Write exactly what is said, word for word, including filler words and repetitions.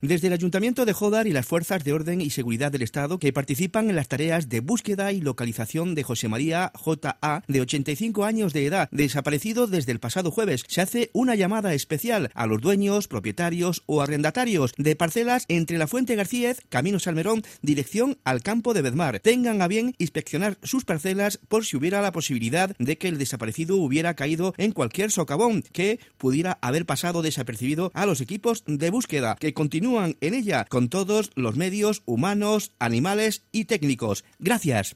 Desde el Ayuntamiento de Jódar y las Fuerzas de Orden y Seguridad del Estado que participan en las tareas de búsqueda y localización de José María J A, de ochenta y cinco años de edad, desaparecido desde el pasado jueves, se hace una llamada especial a los dueños, propietarios o arrendatarios de parcelas entre la Fuente Garcíez, Camino Salmerón, dirección al campo de Bedmar. Tengan a bien inspeccionar sus parcelas por si hubiera la posibilidad de que el desaparecido hubiera caído en cualquier socavón que pudiera haber pasado desapercibido a los equipos de búsqueda, que continúan en ella con todos los medios humanos, animales y técnicos. Gracias.